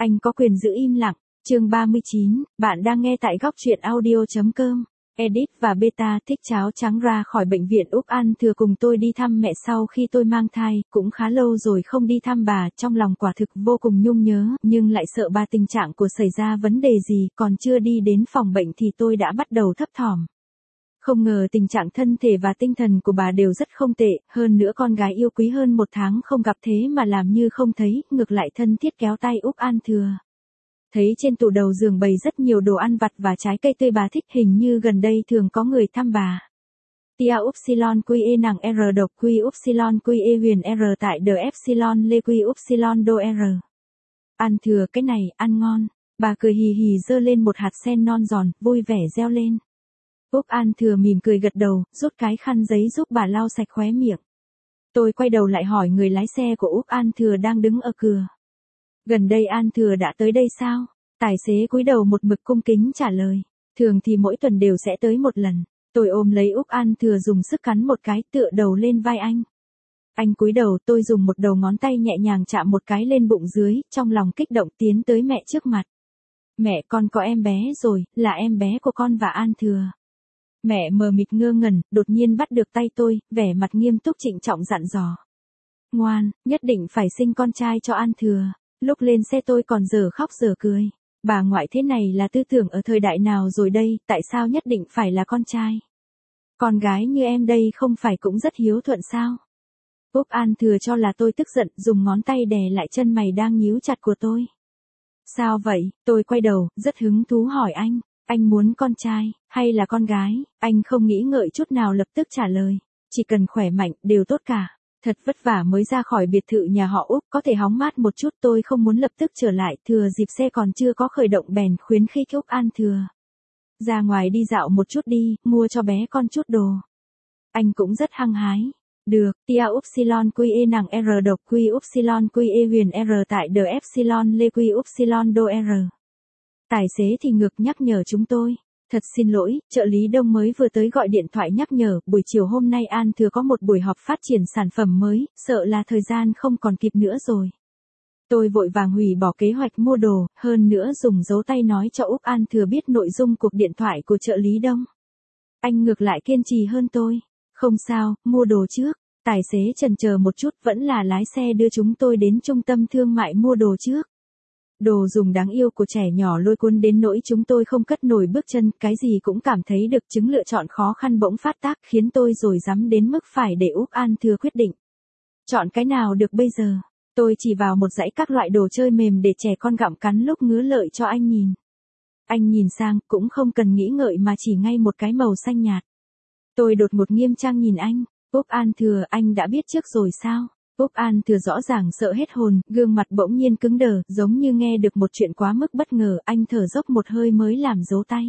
Anh có quyền giữ im lặng. Chương 39, bạn đang nghe tại góc truyện audio.com. Edit và Beta thích cháo trắng ra khỏi bệnh viện. Úc An Thừa cùng tôi đi thăm mẹ sau khi tôi mang thai, cũng khá lâu rồi không đi thăm bà, trong lòng quả thực vô cùng nhung nhớ, nhưng lại sợ bà tình trạng của xảy ra vấn đề gì, còn chưa đi đến phòng bệnh thì tôi đã bắt đầu thấp thỏm. Không ngờ tình trạng thân thể và tinh thần của bà đều rất không tệ, hơn nữa con gái yêu quý hơn 1 tháng không gặp thế mà làm như không thấy, ngược lại thân thiết kéo tay Úc An Thừa. Thấy trên tủ đầu giường bày rất nhiều đồ ăn vặt và trái cây tươi bà thích, hình như gần đây thường có người thăm bà. Tia Upsilon QE nặng R độc Q Upsilon QE huyền R tại The Epsilon Lê Q Upsilon đô R. An Thừa cái này, ăn ngon. Bà cười hì hì giơ lên một hạt sen non giòn, vui vẻ reo lên. Úc An Thừa mỉm cười gật đầu, rút cái khăn giấy giúp bà lau sạch khóe miệng. Tôi quay đầu lại hỏi người lái xe của Úc An Thừa đang đứng ở cửa. Gần đây An Thừa đã tới đây sao? Tài xế cúi đầu một mực cung kính trả lời. Thường thì mỗi tuần đều sẽ tới một lần. Tôi ôm lấy Úc An Thừa dùng sức cắn một cái, tựa đầu lên vai anh. Anh cúi đầu, tôi dùng một đầu ngón tay nhẹ nhàng chạm một cái lên bụng dưới, trong lòng kích động tiến tới mẹ trước mặt. Mẹ, con có em bé rồi, là em bé của con và An Thừa. Mẹ mờ mịt ngơ ngẩn, đột nhiên bắt được tay tôi, vẻ mặt nghiêm túc trịnh trọng dặn dò. Ngoan, nhất định phải sinh con trai cho An Thừa. Lúc lên xe tôi còn dở khóc dở cười. Bà ngoại thế này là tư tưởng ở thời đại nào rồi đây, tại sao nhất định phải là con trai? Con gái như em đây không phải cũng rất hiếu thuận sao? Úc An Thừa cho là tôi tức giận, dùng ngón tay đè lại chân mày đang nhíu chặt của tôi. Sao vậy? Tôi quay đầu, rất hứng thú hỏi anh muốn con trai, hay là con gái? Anh không nghĩ ngợi chút nào lập tức trả lời. Chỉ cần khỏe mạnh, đều tốt cả. Thật vất vả mới ra khỏi biệt thự nhà họ Úc, có thể hóng mát một chút, tôi không muốn lập tức trở lại, thừa dịp xe còn chưa có khởi động bèn khuyến khích Úc An Thừa. Ra ngoài đi dạo một chút đi, mua cho bé con chút đồ. Anh cũng rất hăng hái. Được, Tia Upsilon QE nặng R độc Q Upsilon QE huyền R tại The Epsilon Lê Q Upsilon đô R. Tài xế thì ngược nhắc nhở chúng tôi. Thật xin lỗi, trợ lý Đông mới vừa tới gọi điện thoại nhắc nhở, buổi chiều hôm nay An Thừa có một buổi họp phát triển sản phẩm mới, sợ là thời gian không còn kịp nữa rồi. Tôi vội vàng hủy bỏ kế hoạch mua đồ, hơn nữa dùng dấu tay nói cho Úc An Thừa biết nội dung cuộc điện thoại của trợ lý Đông. Anh ngược lại kiên trì hơn tôi. Không sao, mua đồ trước. Tài xế chần chờ một chút, vẫn là lái xe đưa chúng tôi đến trung tâm thương mại mua đồ trước. Đồ dùng đáng yêu của trẻ nhỏ lôi cuốn đến nỗi chúng tôi không cất nổi bước chân, cái gì cũng cảm thấy được, chứng lựa chọn khó khăn bỗng phát tác khiến tôi rồi dám đến mức phải để Úc An Thừa quyết định. Chọn cái nào được bây giờ? Tôi chỉ vào một dãy các loại đồ chơi mềm để trẻ con gặm cắn lúc ngứa lợi cho anh nhìn. Anh nhìn sang, cũng không cần nghĩ ngợi mà chỉ ngay một cái màu xanh nhạt. Tôi đột ngột nghiêm trang nhìn anh. Úc An Thừa, anh đã biết trước rồi sao? Úc An Thừa rõ ràng sợ hết hồn, gương mặt bỗng nhiên cứng đờ, giống như nghe được một chuyện quá mức bất ngờ, anh thở dốc một hơi mới làm dấu tay.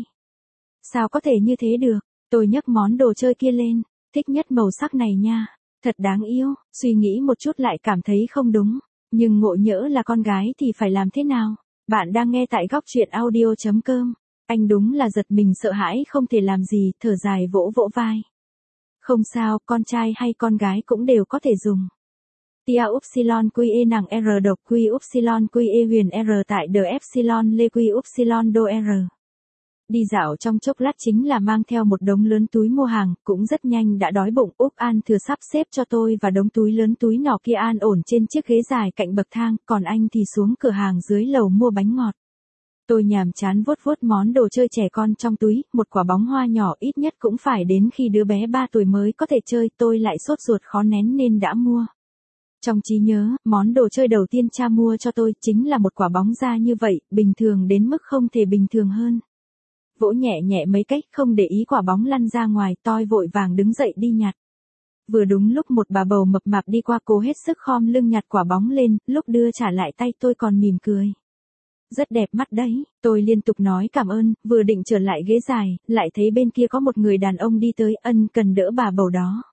Sao có thể như thế được? Tôi nhấc món đồ chơi kia lên, thích nhất màu sắc này nha, thật đáng yêu, suy nghĩ một chút lại cảm thấy không đúng, nhưng ngộ nhỡ là con gái thì phải làm thế nào? Bạn đang nghe tại góc truyện audio.com. Anh đúng là giật mình sợ hãi không thể làm gì, thở dài vỗ vỗ vai. Không sao, con trai hay con gái cũng đều có thể dùng. Tia Upsilon QE nặng R độc Q Upsilon QE huyền R tại The Epsilon Lê Q Upsilon đô R. Đi dạo trong chốc lát chính là mang theo một đống lớn túi mua hàng, cũng rất nhanh đã đói bụng. Úc An Thừa sắp xếp cho tôi và đống túi lớn túi nhỏ kia an ổn trên chiếc ghế dài cạnh bậc thang, còn anh thì xuống cửa hàng dưới lầu mua bánh ngọt. Tôi nhàm chán vuốt vuốt món đồ chơi trẻ con trong túi, một quả bóng hoa nhỏ ít nhất cũng phải đến khi đứa bé 3 tuổi mới có thể chơi, tôi lại sốt ruột khó nén nên đã mua. Trong trí nhớ, món đồ chơi đầu tiên cha mua cho tôi chính là một quả bóng da như vậy, bình thường đến mức không thể bình thường hơn. Vỗ nhẹ nhẹ mấy cách không để ý quả bóng lăn ra ngoài, tôi vội vàng đứng dậy đi nhặt. Vừa đúng lúc một bà bầu mập mạp đi qua, cố hết sức khom lưng nhặt quả bóng lên, lúc đưa trả lại tay tôi còn mỉm cười. Rất đẹp mắt đấy, tôi liên tục nói cảm ơn, vừa định trở lại ghế dài, lại thấy bên kia có một người đàn ông đi tới, ân cần đỡ bà bầu đó.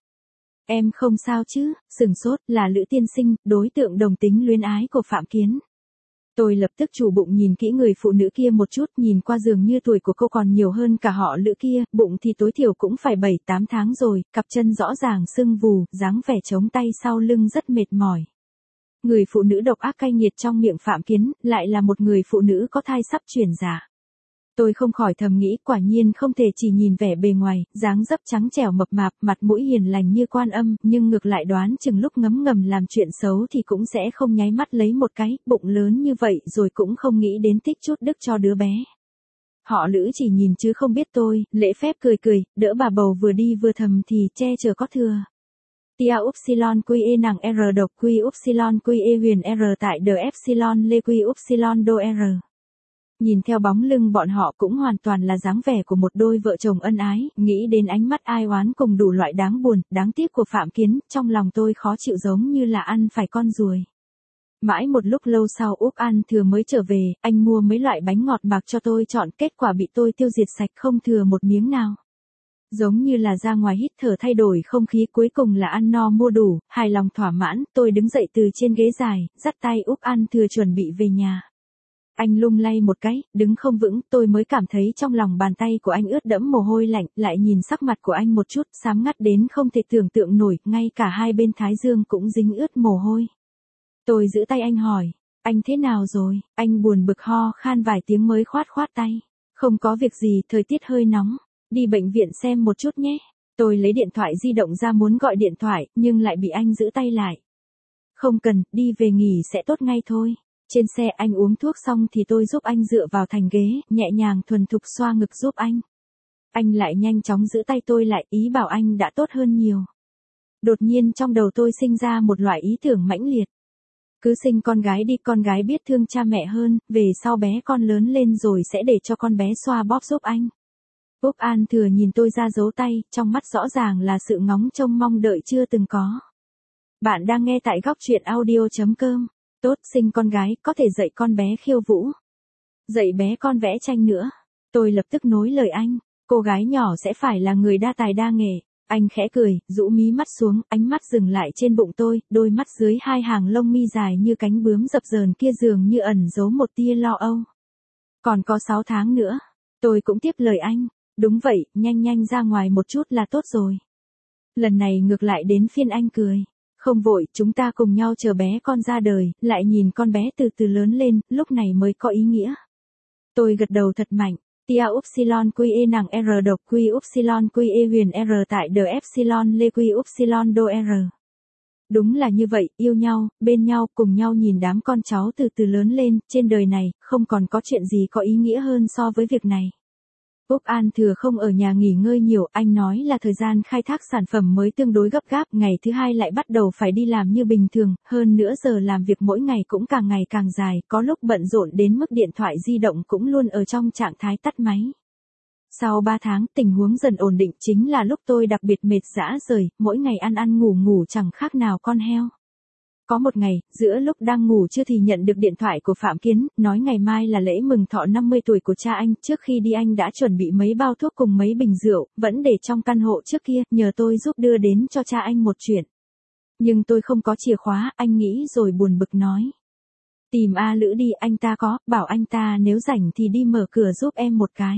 Em không sao chứ? Sừng sốt, là Lữ tiên sinh, đối tượng đồng tính luyến ái của Phạm Kiến. Tôi lập tức chủ bụng nhìn kỹ người phụ nữ kia một chút, nhìn qua dường như tuổi của cô còn nhiều hơn cả họ Lữ kia, bụng thì tối thiểu cũng phải 7-8 tháng rồi, cặp chân rõ ràng sưng vù, dáng vẻ chống tay sau lưng rất mệt mỏi. Người phụ nữ độc ác cay nghiệt trong miệng Phạm Kiến, lại là một người phụ nữ có thai sắp chuyển dạ. Tôi không khỏi thầm nghĩ quả nhiên không thể chỉ nhìn vẻ bề ngoài, dáng dấp trắng trẻo mập mạp, mặt mũi hiền lành như Quan Âm, nhưng ngược lại đoán chừng lúc ngấm ngầm làm chuyện xấu thì cũng sẽ không nháy mắt lấy một cái, bụng lớn như vậy rồi cũng không nghĩ đến tích chút đức cho đứa bé. Họ Lữ chỉ nhìn chứ không biết tôi, lễ phép cười cười, đỡ bà bầu vừa đi vừa thầm thì che chở có thừa. Tia upsilon QE nặng R độc Q upsilon QE huyền R tại đờ epsilon lê Q upsilon đô R. Nhìn theo bóng lưng bọn họ cũng hoàn toàn là dáng vẻ của một đôi vợ chồng ân ái, nghĩ đến ánh mắt ai oán cùng đủ loại đáng buồn, đáng tiếc của Phạm Kiến, trong lòng tôi khó chịu giống như là ăn phải con ruồi. Mãi một lúc lâu sau Úc An Thừa mới trở về, anh mua mấy loại bánh ngọt mặc cho tôi chọn, kết quả bị tôi tiêu diệt sạch không thừa một miếng nào. Giống như là ra ngoài hít thở thay đổi không khí, cuối cùng là ăn no mua đủ, hài lòng thỏa mãn, tôi đứng dậy từ trên ghế dài, dắt tay Úc An Thừa chuẩn bị về nhà. Anh lung lay một cái, đứng không vững, tôi mới cảm thấy trong lòng bàn tay của anh ướt đẫm mồ hôi lạnh, lại nhìn sắc mặt của anh một chút, xám ngắt đến không thể tưởng tượng nổi, ngay cả hai bên thái dương cũng dính ướt mồ hôi. Tôi giữ tay anh hỏi, anh thế nào rồi? Anh buồn bực ho khan vài tiếng mới khoát khoát tay. Không có việc gì, thời tiết hơi nóng. Đi bệnh viện xem một chút nhé. Tôi lấy điện thoại di động ra muốn gọi điện thoại, nhưng lại bị anh giữ tay lại. Không cần, đi về nghỉ sẽ tốt ngay thôi. Trên xe anh uống thuốc xong thì tôi giúp anh dựa vào thành ghế, nhẹ nhàng thuần thục xoa ngực giúp anh. Anh lại nhanh chóng giữ tay tôi lại, ý bảo anh đã tốt hơn nhiều. Đột nhiên trong đầu tôi sinh ra một loại ý tưởng mãnh liệt. Cứ sinh con gái đi, con gái biết thương cha mẹ hơn, về sau bé con lớn lên rồi sẽ để cho con bé xoa bóp giúp anh. Úc An Thừa nhìn tôi ra dấu tay, trong mắt rõ ràng là sự ngóng trông mong đợi chưa từng có. Bạn đang nghe tại góc truyện audio.com. Tốt, sinh con gái, có thể dạy con bé khiêu vũ. Dạy bé con vẽ tranh nữa. Tôi lập tức nối lời anh, cô gái nhỏ sẽ phải là người đa tài đa nghệ. Anh khẽ cười, rũ mí mắt xuống, ánh mắt dừng lại trên bụng tôi, đôi mắt dưới hai hàng lông mi dài như cánh bướm dập dờn kia dường như ẩn giấu một tia lo âu. Còn có 6 tháng nữa. Tôi cũng tiếp lời anh, đúng vậy, nhanh nhanh ra ngoài một chút là tốt rồi. Lần này ngược lại đến phiên anh cười. Không vội, chúng ta cùng nhau chờ bé con ra đời, lại nhìn con bé từ từ lớn lên, lúc này mới có ý nghĩa. Tôi gật đầu thật mạnh. Tia upsilon QE nặng R độc Q upsilon QE huyền R tại đờ epsilon lê Q upsilon đô R. Đúng là như vậy, yêu nhau, bên nhau, cùng nhau nhìn đám con cháu từ từ lớn lên, trên đời này, không còn có chuyện gì có ý nghĩa hơn so với việc này. Úc An Thừa không ở nhà nghỉ ngơi nhiều, anh nói là thời gian khai thác sản phẩm mới tương đối gấp gáp, ngày thứ hai lại bắt đầu phải đi làm như bình thường, hơn nữa giờ làm việc mỗi ngày cũng càng ngày càng dài, có lúc bận rộn đến mức điện thoại di động cũng luôn ở trong trạng thái tắt máy. Sau 3 tháng, tình huống dần ổn định chính là lúc tôi đặc biệt mệt rã rời, mỗi ngày ăn ăn ngủ ngủ chẳng khác nào con heo. Có một ngày, giữa lúc đang ngủ trưa thì nhận được điện thoại của Phạm Kiến, nói ngày mai là lễ mừng thọ 50 tuổi của cha anh, trước khi đi anh đã chuẩn bị mấy bao thuốc cùng mấy bình rượu, vẫn để trong căn hộ trước kia, nhờ tôi giúp đưa đến cho cha anh một chuyện. Nhưng tôi không có chìa khóa, anh nghĩ rồi buồn bực nói. Tìm A Lữ đi, anh ta có, bảo anh ta nếu rảnh thì đi mở cửa giúp em một cái.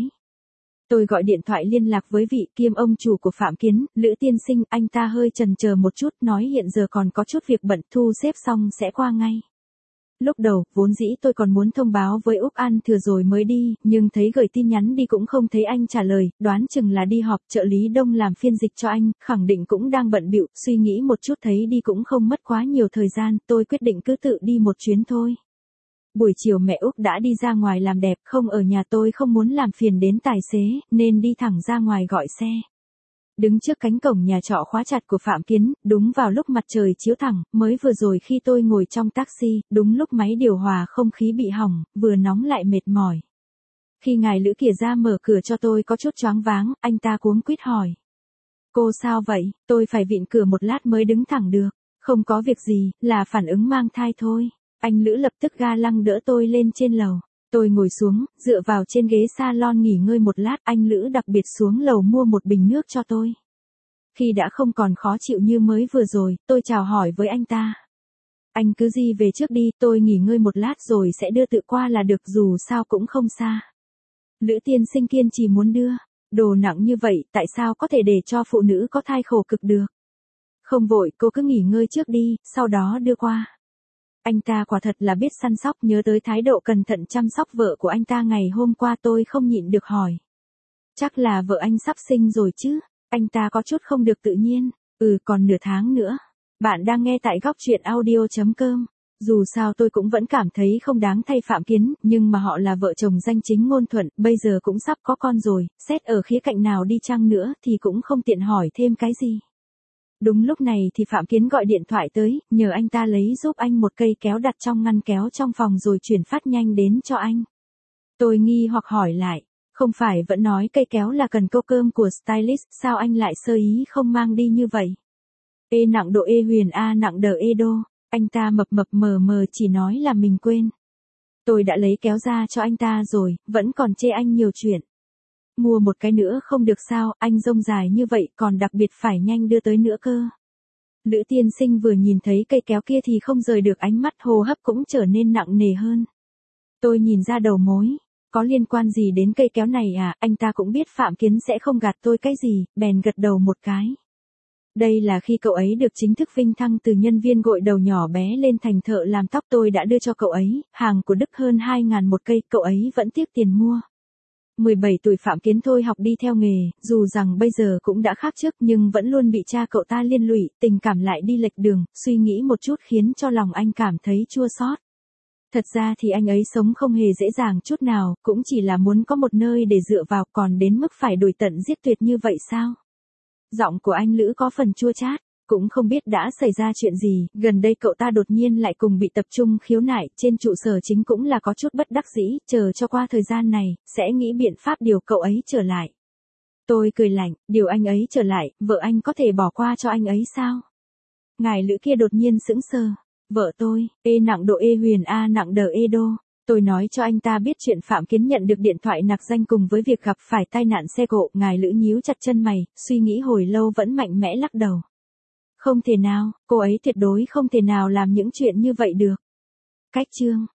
Tôi gọi điện thoại liên lạc với vị kiêm ông chủ của Phạm Kiến, Lữ tiên sinh, anh ta hơi chần chờ một chút, nói hiện giờ còn có chút việc bận, thu xếp xong sẽ qua ngay. Lúc đầu, vốn dĩ tôi còn muốn thông báo với Úc An Thừa rồi mới đi, nhưng thấy gửi tin nhắn đi cũng không thấy anh trả lời, đoán chừng là đi họp, trợ lý Đông làm phiên dịch cho anh, khẳng định cũng đang bận bịu, suy nghĩ một chút thấy đi cũng không mất quá nhiều thời gian, tôi quyết định cứ tự đi một chuyến thôi. Buổi chiều mẹ Úc đã đi ra ngoài làm đẹp, không ở nhà, tôi không muốn làm phiền đến tài xế, nên đi thẳng ra ngoài gọi xe. Đứng trước cánh cổng nhà trọ khóa chặt của Phạm Kiến, đúng vào lúc mặt trời chiếu thẳng, mới vừa rồi khi tôi ngồi trong taxi, đúng lúc máy điều hòa không khí bị hỏng, vừa nóng lại mệt mỏi. Khi ngài Lữ kia ra mở cửa cho tôi có chút choáng váng, anh ta cuống quýt hỏi. Cô sao vậy? Tôi phải vịn cửa một lát mới đứng thẳng được. Không có việc gì, là phản ứng mang thai thôi. Anh Lữ lập tức ga lăng đỡ tôi lên trên lầu. Tôi ngồi xuống, dựa vào trên ghế salon nghỉ ngơi một lát, anh Lữ đặc biệt xuống lầu mua một bình nước cho tôi. Khi đã không còn khó chịu như mới vừa rồi, tôi chào hỏi với anh ta. Anh cứ đi về trước đi, tôi nghỉ ngơi một lát rồi sẽ đưa tự qua là được, dù sao cũng không xa. Lữ tiên sinh kiên trì muốn đưa. Đồ nặng như vậy, tại sao có thể để cho phụ nữ có thai khổ cực được? Không vội, cô cứ nghỉ ngơi trước đi, sau đó đưa qua. Anh ta quả thật là biết săn sóc, nhớ tới thái độ cẩn thận chăm sóc vợ của anh ta ngày hôm qua tôi không nhịn được hỏi. Chắc là vợ anh sắp sinh rồi chứ? Anh ta có chút không được tự nhiên. Còn nửa tháng nữa. Bạn đang nghe tại góc truyện audio.com. Dù sao tôi cũng vẫn cảm thấy không đáng thay Phạm Kiến, nhưng mà họ là vợ chồng danh chính ngôn thuận, bây giờ cũng sắp có con rồi, xét ở khía cạnh nào đi chăng nữa thì cũng không tiện hỏi thêm cái gì. Đúng lúc này thì Phạm Kiến gọi điện thoại tới, nhờ anh ta lấy giúp anh một cây kéo đặt trong ngăn kéo trong phòng rồi chuyển phát nhanh đến cho anh. Tôi nghi hoặc hỏi lại, không phải vẫn nói cây kéo là cần câu cơm của stylist, sao anh lại sơ ý không mang đi như vậy? E nặng độ E huyền A nặng đờ E đô, anh ta mập mập mờ mờ chỉ nói là mình quên. Tôi đã lấy kéo ra cho anh ta rồi, vẫn còn chê anh nhiều chuyện. Mua một cái nữa không được sao, anh rông dài như vậy còn đặc biệt phải nhanh đưa tới nữa cơ. Lữ tiên sinh vừa nhìn thấy cây kéo kia thì không rời được ánh mắt, hô hấp cũng trở nên nặng nề hơn. Tôi nhìn ra đầu mối, có liên quan gì đến cây kéo này à? Anh ta cũng biết Phạm Kiến sẽ không gạt tôi cái gì, bèn gật đầu một cái. Đây là khi cậu ấy được chính thức vinh thăng từ nhân viên gội đầu nhỏ bé lên thành thợ làm tóc, tôi đã đưa cho cậu ấy, hàng của Đức hơn 2.000 một cây, cậu ấy vẫn tiếc tiền mua. 17 tuổi Phạm Kiến thôi học đi theo nghề, dù rằng bây giờ cũng đã khác trước nhưng vẫn luôn bị cha cậu ta liên lụy, tình cảm lại đi lệch đường, suy nghĩ một chút khiến cho lòng anh cảm thấy chua xót. Thật ra thì anh ấy sống không hề dễ dàng chút nào, cũng chỉ là muốn có một nơi để dựa vào, còn đến mức phải đuổi tận giết tuyệt như vậy sao? Giọng của anh Lữ có phần chua chát, cũng không biết đã xảy ra chuyện gì, gần đây cậu ta đột nhiên lại cùng bị tập trung khiếu nại, trên trụ sở chính cũng là có chút bất đắc dĩ, chờ cho qua thời gian này, sẽ nghĩ biện pháp điều cậu ấy trở lại. Tôi cười lạnh, điều anh ấy trở lại, vợ anh có thể bỏ qua cho anh ấy sao? Ngài Lữ kia đột nhiên sững sờ, vợ tôi, E nặng độ E huyền A nặng đờ E đô. Tôi nói cho anh ta biết chuyện Phạm Kiến nhận được điện thoại nặc danh cùng với việc gặp phải tai nạn xe cộ, ngài Lữ nhíu chặt chân mày, suy nghĩ hồi lâu vẫn mạnh mẽ lắc đầu. Không thể nào, cô ấy tuyệt đối không thể nào làm những chuyện như vậy được. Cách chương